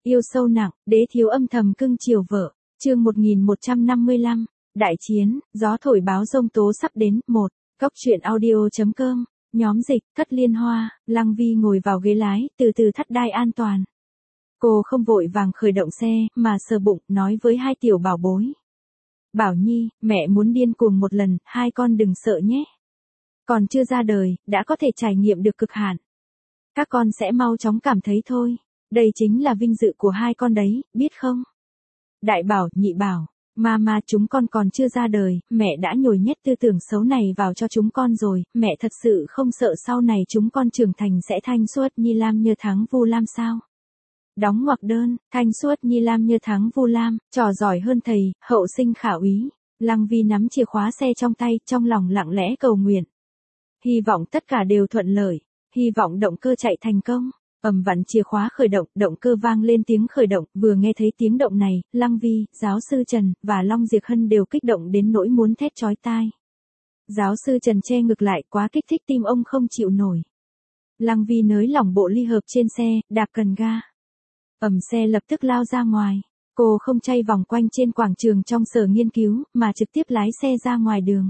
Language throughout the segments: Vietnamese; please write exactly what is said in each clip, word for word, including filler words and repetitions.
Yêu sâu nặng, đế thiếu âm thầm cưng chiều vợ. Chương một nghìn một trăm năm mươi lăm, Đại chiến, gió thổi báo giông tố sắp đến. Một, Góc truyện audio chấm com, nhóm dịch, Thất Liên Hoa. Lăng Vi ngồi vào ghế lái, từ từ thắt đai an toàn. Cô không vội vàng khởi động xe, mà sờ bụng, nói với hai tiểu bảo bối. Bảo Nhi, mẹ muốn điên cuồng một lần, hai con đừng sợ nhé. Còn chưa ra đời, đã có thể trải nghiệm được cực hạn. Các con sẽ mau chóng cảm thấy thôi. Đây chính là vinh dự của hai con đấy, biết không? Đại bảo, nhị bảo, mama chúng con còn chưa ra đời, mẹ đã nhồi nhét tư tưởng xấu này vào cho chúng con rồi, mẹ thật sự không sợ sau này chúng con trưởng thành sẽ thanh suốt nhi lam như thắng vu lam sao? Đóng ngoặc đơn, thanh suốt nhi lam như thắng vu lam, trò giỏi hơn thầy, hậu sinh khả úy. Lăng Vi nắm chìa khóa xe trong tay, trong lòng lặng lẽ cầu nguyện. Hy vọng tất cả đều thuận lợi, hy vọng động cơ chạy thành công. Ầm vặn chìa khóa khởi động, động cơ vang lên tiếng khởi động, vừa nghe thấy tiếng động này, Lăng Vi, giáo sư Trần, và Long Diệp Hân đều kích động đến nỗi muốn thét chói tai. Giáo sư Trần che ngực lại, quá kích thích tim ông không chịu nổi. Lăng Vi nới lỏng bộ ly hợp trên xe, đạp cần ga. Ầm xe lập tức lao ra ngoài. Cô không chay vòng quanh trên quảng trường trong sở nghiên cứu, mà trực tiếp lái xe ra ngoài đường.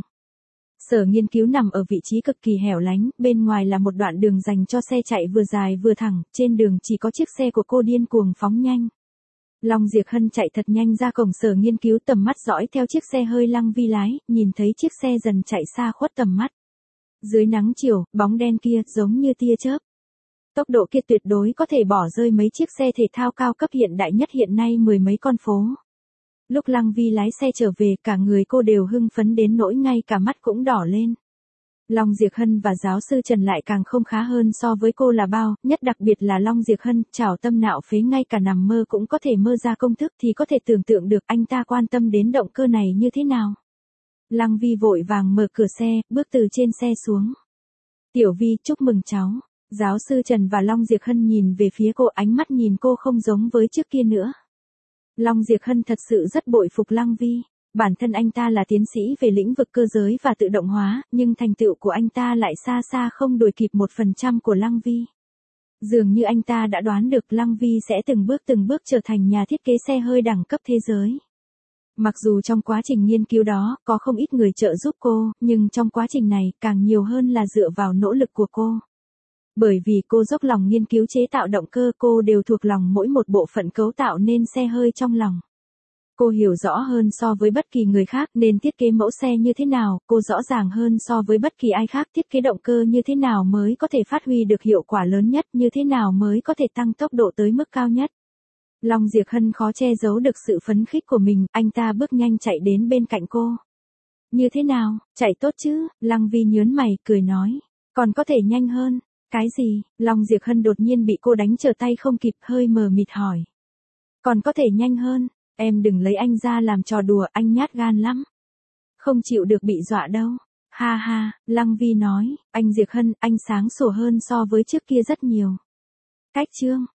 Sở nghiên cứu nằm ở vị trí cực kỳ hẻo lánh, bên ngoài là một đoạn đường dành cho xe chạy vừa dài vừa thẳng, trên đường chỉ có chiếc xe của cô điên cuồng phóng nhanh. Long Diệp Hân chạy thật nhanh ra cổng sở nghiên cứu, tầm mắt dõi theo chiếc xe hơi Lăng Vi lái, nhìn thấy chiếc xe dần chạy xa khuất tầm mắt. Dưới nắng chiều, bóng đen kia giống như tia chớp. Tốc độ kia tuyệt đối có thể bỏ rơi mấy chiếc xe thể thao cao cấp hiện đại nhất hiện nay mười mấy con phố. Lúc Lăng Vi lái xe trở về, cả người cô đều hưng phấn đến nỗi ngay cả mắt cũng đỏ lên. Long Diệp Hân và giáo sư Trần lại càng không khá hơn so với cô là bao, nhất đặc biệt là Long Diệp Hân, trảo tâm nạo phế, ngay cả nằm mơ cũng có thể mơ ra công thức, thì có thể tưởng tượng được anh ta quan tâm đến động cơ này như thế nào. Lăng Vi vội vàng mở cửa xe, bước từ trên xe xuống. Tiểu Vi, chúc mừng cháu. Giáo sư Trần và Long Diệp Hân nhìn về phía cô, ánh mắt nhìn cô không giống với trước kia nữa. Long Diệp Hân thật sự rất bội phục Lăng Vi. Bản thân anh ta là tiến sĩ về lĩnh vực cơ giới và tự động hóa, nhưng thành tựu của anh ta lại xa xa không đuổi kịp một phần trăm của Lăng Vi. Dường như anh ta đã đoán được Lăng Vi sẽ từng bước từng bước trở thành nhà thiết kế xe hơi đẳng cấp thế giới. Mặc dù trong quá trình nghiên cứu đó, có không ít người trợ giúp cô, nhưng trong quá trình này, càng nhiều hơn là dựa vào nỗ lực của cô. Bởi vì cô dốc lòng nghiên cứu chế tạo động cơ, cô đều thuộc lòng mỗi một bộ phận cấu tạo nên xe hơi trong lòng. Cô hiểu rõ hơn so với bất kỳ người khác nên thiết kế mẫu xe như thế nào, cô rõ ràng hơn so với bất kỳ ai khác thiết kế động cơ như thế nào mới có thể phát huy được hiệu quả lớn nhất, như thế nào mới có thể tăng tốc độ tới mức cao nhất. Long Diệp Hân khó che giấu được sự phấn khích của mình, anh ta bước nhanh chạy đến bên cạnh cô. Như thế nào, chạy tốt chứ? Lăng Vi nhớn mày, cười nói. Còn có thể nhanh hơn. Cái gì? Long Diệp Hân đột nhiên bị cô đánh trở tay không kịp, hơi mờ mịt hỏi. Còn có thể nhanh hơn, em đừng lấy anh ra làm trò đùa, anh nhát gan lắm. Không chịu được bị dọa đâu. Ha ha, Lăng Vi nói, anh Diệp Hân, anh sáng sủa hơn so với trước kia rất nhiều. Cách chương,